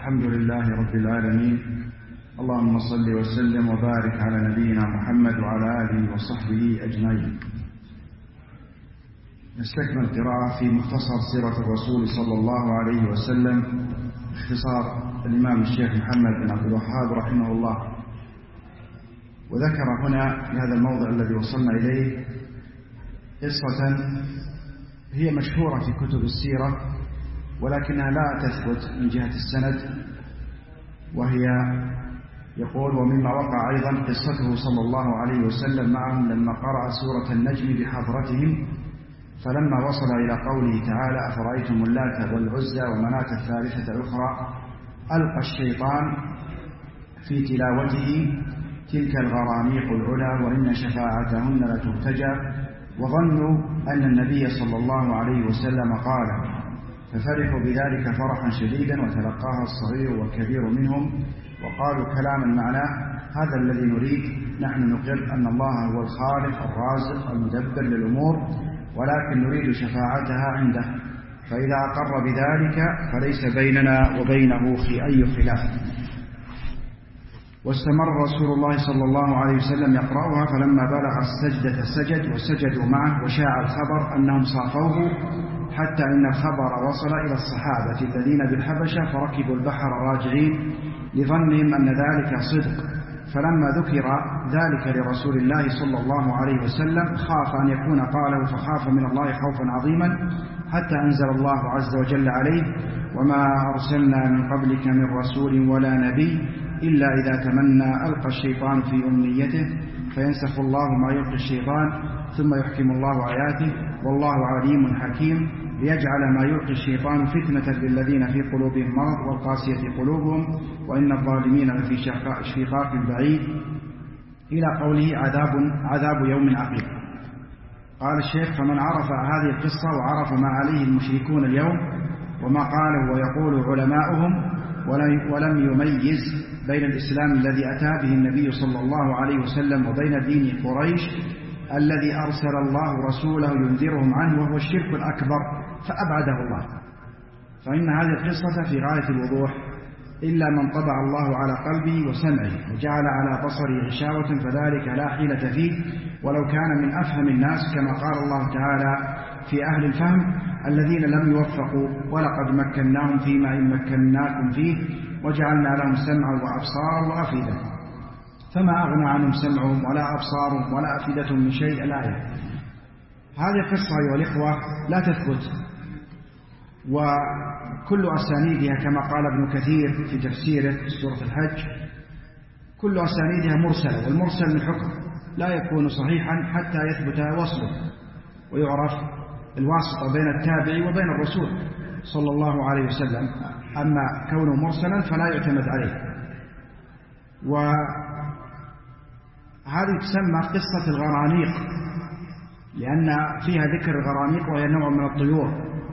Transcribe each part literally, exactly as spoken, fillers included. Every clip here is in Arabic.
الحمد لله رب العالمين، اللهم صل وسلم وبارك على نبينا محمد وعلى آله وصحبه أجمعين. نستكمل القراءة في مختصر سيرة الرسول صلى الله عليه وسلم، اختصار الإمام الشيخ محمد بن عبد الوهاب رحمه الله. وذكر هنا في هذا الموضع الذي وصلنا إليه قصة هي مشهورة في كتب السيرة ولكنها لا تثبت من جهة السند، وهي يقول: ومما وقع أيضا قصته صلى الله عليه وسلم معهم لما قرأ سورة النجم بحضرتهم، فلما وصل إلى قوله تعالى: أفرأيتم اللات والعزى ومناة الثالثة الأخرى، ألقى الشيطان في تلاوته: تلك الغرانيق العلا وإن شفاعتهن لترتجى، وظنوا أن النبي صلى الله عليه وسلم قال، ففرحوا بذلك فرحا شديدا، وتلقاها الصغير والكبير منهم وقالوا كلاما معناه: هذا الذي نريد، نحن نقر أن الله هو الخالق الرازق المدبر للأمور، ولكن نريد شفاعتها عنده، فإذا أقر بذلك فليس بيننا وبينه في أي خلاف. واستمر رسول الله صلى الله عليه وسلم يقرأها، فلما بلغ السجدة سجد وسجدوا معه، وشاع الخبر أنهم صافوه، حتى إن الخبر وصل إلى الصحابة الذين بالحبشة، فركبوا البحر راجعين لظنهم أن ذلك صدق. فلما ذكر ذلك لرسول الله صلى الله عليه وسلم خاف أن يكون قاله، فخاف من الله خوفا عظيما، حتى أنزل الله عز وجل عليه: وما أرسلنا من قبلك من رسول ولا نبي إلا إذا تمنى ألقى الشيطان في أمنيته فينسخ الله ما يلقي الشيطان ثم يحكم الله آياته والله عليم حكيم، ليجعل ما يلقي الشيطان فتنة للذين في قلوبهم مرض والقاسية قلوبهم وإن الظالمين لفي شقاق بعيد، إلى قوله: عذاب عذاب يوم عقيم. قال الشيخ: فمن عرف هذه القصة وعرف ما عليه المشركون اليوم وما قاله ويقول علماؤهم، ولم يميز بين الإسلام الذي أتى به النبي صلى الله عليه وسلم وبين دين قريش الذي أرسل الله رسوله ينذرهم عنه، وهو الشرك الأكبر، فأبعده الله. فإن هذه القصة في غاية الوضوح، إلا من طبع الله على قلبه وسمعه وجعل على بصره غشاوة فذلك لا حيلة فيه، ولو كان من أفهم الناس، كما قال الله تعالى في أهل الفهم: الذين لم يوفقوا ولقد مكناهم فيما إن مكناكم فيه وجعلنا لهم سمعا وأبصارا وأفئدة فما أغنى عنهم سمعهم ولا أبصارهم ولا أفئدتهم من شيء. الآية. هذه القصة أيها الإخوة لا تثبت، وكل أسانيدها كما قال ابن كثير في تفسيره في سورة الحج، كل أسانيدها مرسلة، والمرسل من حكم لا يكون صحيحا حتى يثبت وصله ويعرف الواسطة بين التابع وبين الرسول صلى الله عليه وسلم. أما كونه مرسلا فلا يعتمد عليه. وهذه تسمى قصة الغرانيق، لأن فيها ذكر الغرانيق وهي نوع من الطيور.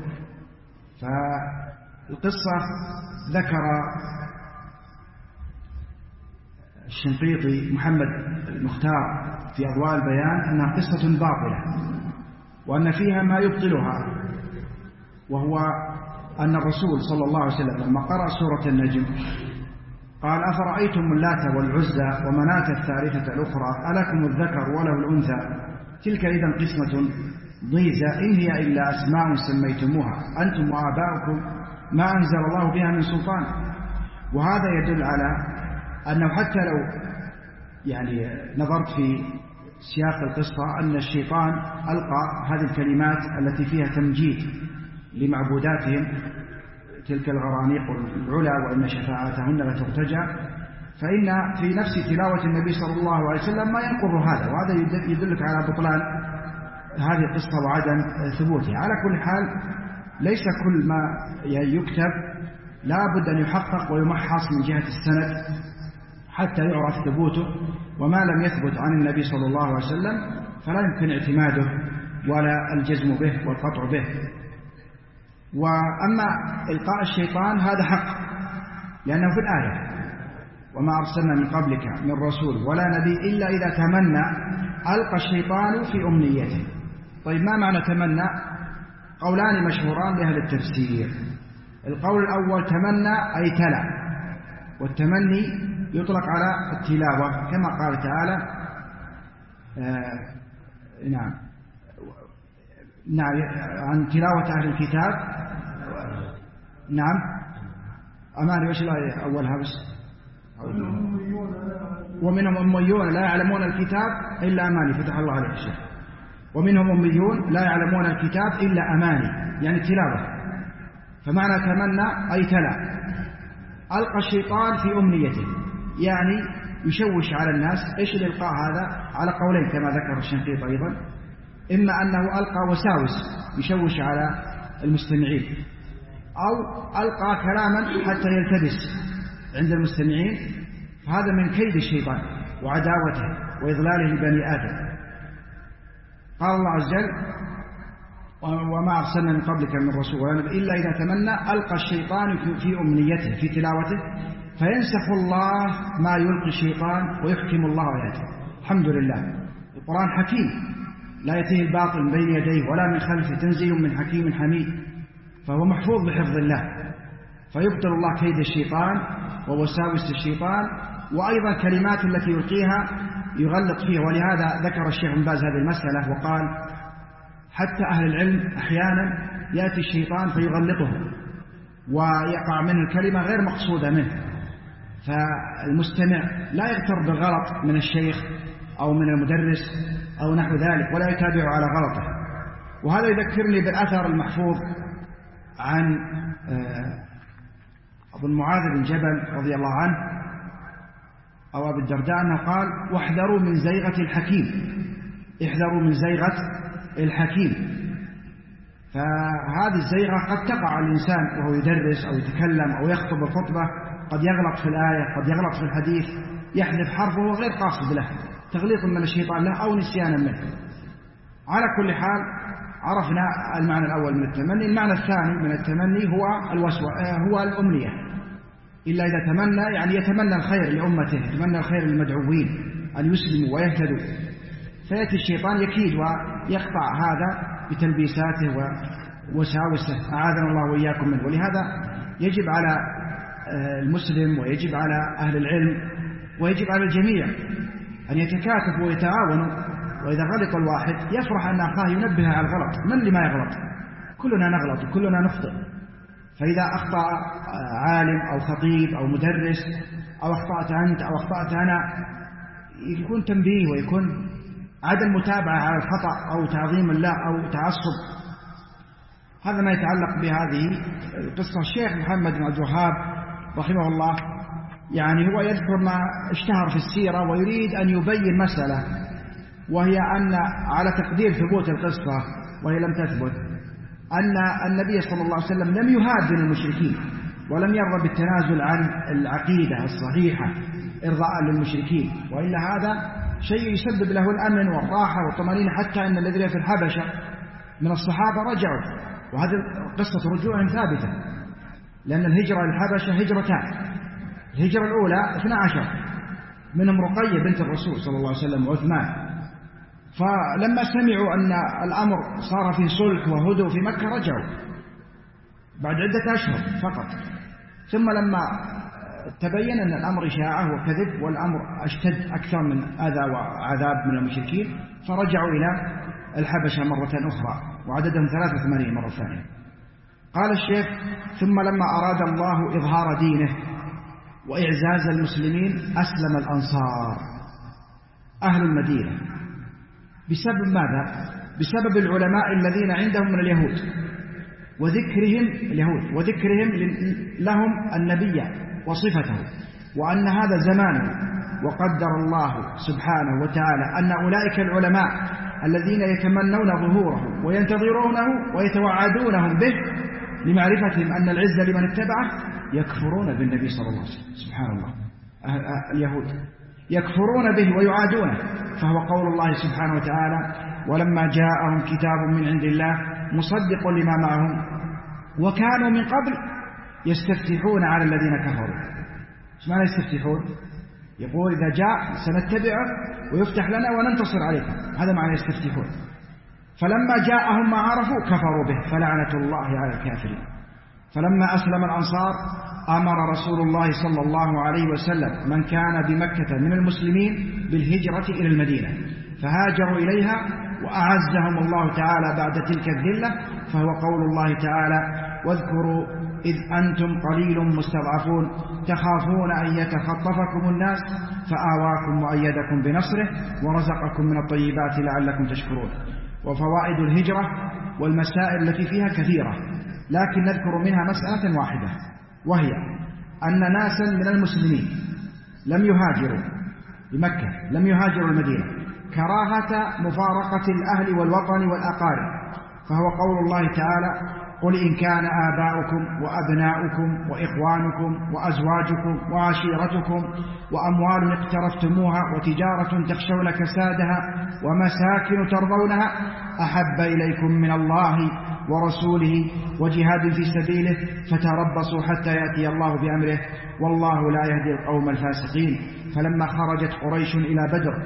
فالقصة ذكر الشنقيطي محمد المختار في أضواء البيان أنها قصة باطلة، وأن فيها ما يبطلها، وهو أن الرسول صلى الله عليه وسلم لما قرأ سورة النجم قال: أفرأيتم اللات والعزى ومناة الثالثة الأخرى، ألكم الذكر وله الأنثى، تلك إذن قسمة ضيزى، إن هي إلا أسماء سميتموها أنتم وآباؤكم ما أنزل الله بها من سلطان. وهذا يدل على أنه حتى لو يعني نظرت في سياق القصة أن الشيطان ألقى هذه الكلمات التي فيها تمجيد لمعبوداتهم، تلك الغرانيق العلا وإن شفاعتهن لترتجى، فإن في نفس تلاوة النبي صلى الله عليه وسلم ما ينقر هذا، وهذا يدلك على بطلان هذه القصة وعدم ثبوتها. على كل حال، ليس كل ما يكتب لا بد أن يحقق ويمحص من جهة السند حتى يعرف ثبوته، وما لم يثبت عن النبي صلى الله عليه وسلم فلا يمكن اعتماده ولا الجزم به والقطع به. وأما إلقاء الشيطان هذا حق، لأنه في الآية: وما أرسلنا من قبلك من رسول ولا نبي إلا إذا تمنى ألقى الشيطان في أمنيته. طيب، ما معنى تمنى؟ قولان مشهوران لأهل التفسير. القول الأول: تمنى أي تلا، والتمني يطلق على التلاوة كما قال تعالى آه نعم نعم عن تلاوة أهل الكتاب. نعم أماني وش الآية أولها بس؟ ومنهم أميون لا يعلمون الكتاب إلا أماني، فتح الله عليه الشيخ. ومنهم أميون لا يعلمون الكتاب إلا أماني، يعني تلاوة. فمعنى تمنى أي تلا. ألقى الشيطان في أمنيته، يعني يشوش على الناس. إيش الإلقاء هذا؟ على قولين كما ذكر الشنقيط أيضا، إما أنه ألقى وساوس يشوش على المستمعين، أو ألقى كلاما حتى يلتبس عند المستمعين، فهذا من كيد الشيطان وعداوته وإضلاله لبني آدم. قال الله عز وجل وما أرسلنا من قبلك من رسول إلا إذا تمنى ألقى الشيطان في أمنيته في تلاوته فينسخ الله ما يلقي الشيطان ويحكم الله آياته. الحمد لله، القرآن حكيم لا يأتيه الباطل من بين يديه ولا من خلفه، تنزيل من حكيم حميد، فهو محفوظ بحفظ الله. فيبطل الله كيد الشيطان ووساوس الشيطان، وأيضا كلمات التي يلقيها يغلط فيها. ولهذا ذكر الشيخ ابن باز هذه المسألة وقال حتى أهل العلم أحيانا يأتي الشيطان فيغلطه ويقع منه الكلمة غير مقصودة منه، فالمستمع لا يغتر بالغلط من الشيخ أو من المدرس أو نحو ذلك ولا يتابع على غلطه. وهذا يذكرني بالأثر المحفوظ عن أبو معاذ بن جبل رضي الله عنه أو أبي الدرداء أنه قال واحذروا من زيغة الحكيم، احذروا من زيغة الحكيم. فهذه الزيغة قد تقع على الإنسان وهو يدرس أو يتكلم أو يخطب الخطبة، قد يغلط في الآية، قد يغلط في الحديث، يحذف حرفه وهو غير قاصد له، تغليط من الشيطان له أو نسيانا منه. على كل حال عرفنا المعنى الأول من التمني. المعنى الثاني من التمني هو الوسوسة، هو الأمنية. إلا إذا تمنى يعني يتمنى الخير لأمته، يتمنى الخير للمدعوين أن يسلموا ويهتدوا، فيأتي الشيطان يكيد ويقطع هذا بتلبيساته ووساوسه، أعاذنا الله وإياكم منه. ولهذا يجب على المسلم ويجب على أهل العلم ويجب على الجميع أن يتكاتفوا ويتعاونوا، وإذا غلط الواحد يفرح أن أخاه ينبه على الغلط. من اللي ما يغلط؟ كلنا نغلط وكلنا نخطئ. فإذا أخطأ عالم أو خطيب أو مدرس أو أخطأت أنت أو أخطأت أنا، يكون تنبيه ويكون عدم متابعة على الخطأ أو تعظيم الله أو تعصب. هذا ما يتعلق بهذه القصة. الشيخ محمد بن عبد الوهاب رحمه الله يعني هو يذكر ما اشتهر في السيرة ويريد أن يبين مسألة، وهي أن على تقدير ثبوت القصة وهي لم تثبت، أن النبي صلى الله عليه وسلم لم يهادن المشركين ولم يرغب بالتنازل عن العقيدة الصحيحة إرضاء للمشركين، وإلا هذا شيء يسبب له الأمن والراحة والطمأنينة، حتى أن الذين في الحبشة من الصحابة رجعوا، وهذه قصة رجوعهم ثابتة، لأن الهجرة للحبشة هجرتان. الهجرة الأولى اثنا عشر، منهم رقية بنت الرسول صلى الله عليه وسلم وعثمان، فلما سمعوا أن الأمر صار في صلح وهدوء في مكة رجعوا بعد عدة أشهر فقط. ثم لما تبين أن الأمر إشاعة وكذب والأمر اشتد أكثر من أذى وعذاب من المشركين، فرجعوا إلى الحبشة مرة أخرى وعددهم ثلاثة وثمانين مرة ثانية. قال الشيخ ثم لما أراد الله إظهار دينه وإعزاز المسلمين أسلم الأنصار أهل المدينة. بسبب ماذا؟ بسبب العلماء الذين عندهم من اليهود وذكرهم اليهود وذكرهم لهم النبي وصفته، وأن هذا زمانه، وقدر الله سبحانه وتعالى أن أولئك العلماء الذين يتمنون ظهوره وينتظرونه ويتوعدونهم به لمعرفتهم أن العزة لمن اتبعه يكفرون بالنبي صلى الله عليه وسلم. سبحان الله، اليهود يكفرون به ويعادونه. فهو قول الله سبحانه وتعالى ولما جاءهم كتاب من عند الله مصدق لما معهم وكانوا من قبل يستفتحون على الذين كفروا. ايش معنى يستفتحون؟ يقول إذا جاء سنتبعه ويفتح لنا وننتصر عليكم، هذا معنى يستفتحون. فلما جاءهم ما عرفوا كفروا به فلعنة الله على الكافرين. فلما أسلم الأنصار أمر رسول الله صلى الله عليه وسلم من كان بمكة من المسلمين بالهجرة إلى المدينة، فهاجروا إليها وأعزهم الله تعالى بعد تلك الذلة، فهو قول الله تعالى: واذكروا إذ أنتم قليل مستضعفون تخافون أن يتخطفكم الناس فآواكم وأيدكم بنصره ورزقكم من الطيبات لعلكم تشكرون. وفوائد الهجرة والمسائل التي فيها كثيرة، لكن نذكر منها مسألة واحدة، وهي أن ناسا من المسلمين لم يهاجروا لمكة، لم يهاجروا المدينة كراهة مفارقة الأهل والوطن والأقارب، فهو قول الله تعالى: قل إن كان آباؤكم وأبناؤكم وإخوانكم وأزواجكم وعشيرتكم وأموال اقترفتموها وتجارة تخشون كسادها ومساكن ترضونها أحب إليكم من الله ورسوله وجهاد في سبيله فتربصوا حتى يأتي الله بأمره والله لا يهدي القوم الفاسقين. فلما خرجت قريش إلى بدر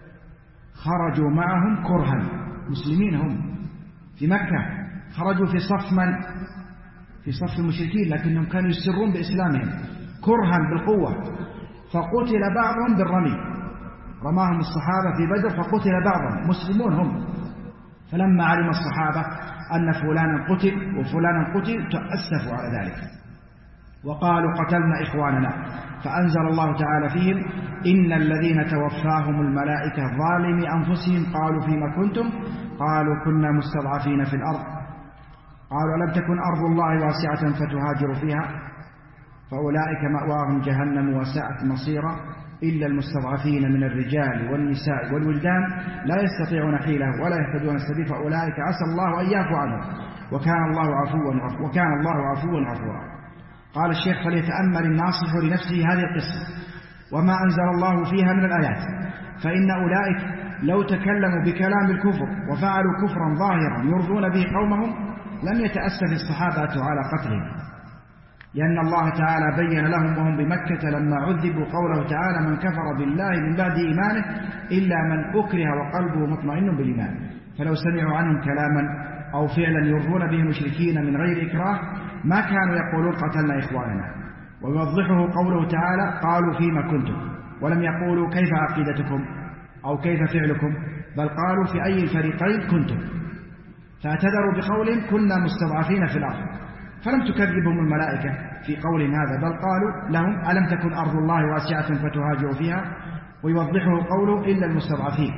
خرجوا معهم كرها، مسلمين هم في مكة، خرجوا في صف من؟ في صف المشركين، لكنهم كانوا يسرون بإسلامهم كرها بالقوة، فقتل بعضهم بالرمي، رماهم الصحابة في بدر فقتل بعضهم، مسلمون هم. فلما علم الصحابة أن فلانا قتل وفلانا قتل تأسفوا على ذلك وقالوا: قتلنا إخواننا، فأنزل الله تعالى فيهم: إن الذين توفاهم الملائكة ظالمي أنفسهم قالوا فيما كنتم؟ قالوا كنا مستضعفين في الأرض. قالوا: ألم تكن أرض الله واسعة فتهاجروا فيها؟ فأولئك مأواهم جهنم وساءت مصيرا إلا المستضعفين من الرجال والنساء والولدان لا يستطيعون حيلة ولا يهتدون السبيل فأولئك عسى الله أن يعفو عنهم وكان الله عفوا غفورا وكان الله عفوا غفورا. قال الشيخ: فليتأمل الناصح لنفسه هذه القصة وما أنزل الله فيها من الآيات، فإن أولئك لو تكلموا بكلام الكفر وفعلوا كفرا ظاهرا يرضون به قومهم لم يتأسف الصحابة على قتلهم، لأن الله تعالى بين لهم وهم بمكة لما عذبوا قوله تعالى: من كفر بالله من بعد إيمانه إلا من أكره وقلبه مطمئن بالإيمان. فلو سمعوا عنهم كلاما أو فعلا يرضون به المشركين من غير إكراه ما كانوا يقولون قتلنا إخواننا. ويوضحه قوله تعالى: قالوا فيما كنتم، ولم يقولوا كيف عقيدتكم أو كيف فعلكم، بل قالوا في أي الفريقين كنتم، فاعتذروا بقولهم كنا مستضعفين في الأرض، فلم تكذبهم الملائكة في قولهم هذا، بل قالوا لهم: ألم تكن أرض الله واسعة فتهاجروا فيها. ويوضحه قوله: إلا المستضعفين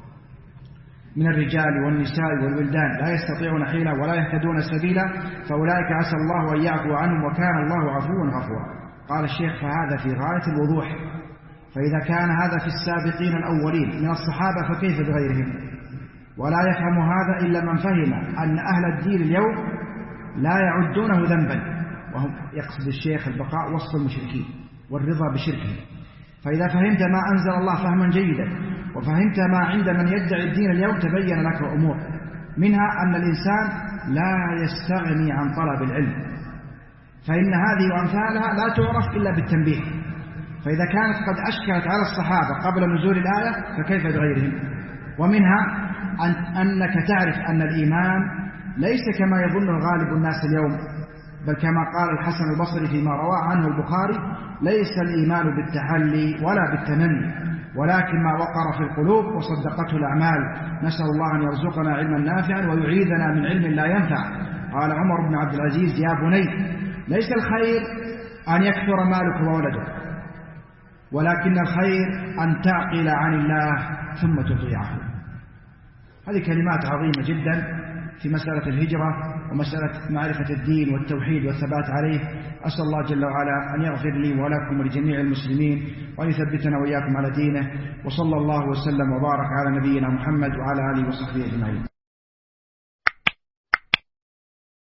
من الرجال والنساء والولدان لا يستطيعون حيلة ولا يهتدون سبيلا فأولئك عسى الله أن يعفو عنهم وكان الله عفوا غفورا. قال الشيخ: فهذا في غاية الوضوح، فإذا كان هذا في السابقين الأولين من الصحابة فكيف بغيرهم؟ ولا يفهم هذا إلا من فهم أن أهل الدين اليوم لا يعدونه ذنبا، وهم يقصد الشيخ البقاء وسط المشركين والرضا بشركهم. فإذا فهمت ما أنزل الله فهما جيدا وفهمت ما عند من يدعي الدين اليوم تبين لك أمور، منها أن الإنسان لا يستغني عن طلب العلم، فإن هذه وأمثالها لا تعرف إلا بالتنبيه. فإذا كانت قد أشكلت على الصحابة قبل نزول الآية فكيف بغيرهم؟ ومنها أن أنك تعرف أن الإيمان ليس كما يظن غالب الناس اليوم، بل كما قال الحسن البصري فيما رواه عنه البخاري: ليس الإيمان بالتحلي ولا بالتمني ولكن ما وقر في القلوب وصدقته الأعمال. نسأل الله أن يرزقنا علما نافعا ويعيذنا من علم لا ينفع. قال عمر بن عبد العزيز: يا بني ليس الخير أن يكثر مالك وولدك، ولكن الخير أن تعقل عن الله ثم تطيعه. هذه كلمات عظيمة جدا في مسألة الهجرة ومسألة معرفة الدين والتوحيد والثبات عليه. أسأل الله جل وعلا أن يغفر لي ولكم ولجميع المسلمين وأن يثبتنا وإياكم على دينه، وصلى الله وسلم وبارك على نبينا محمد وعلى آله وصحبه أجمعين.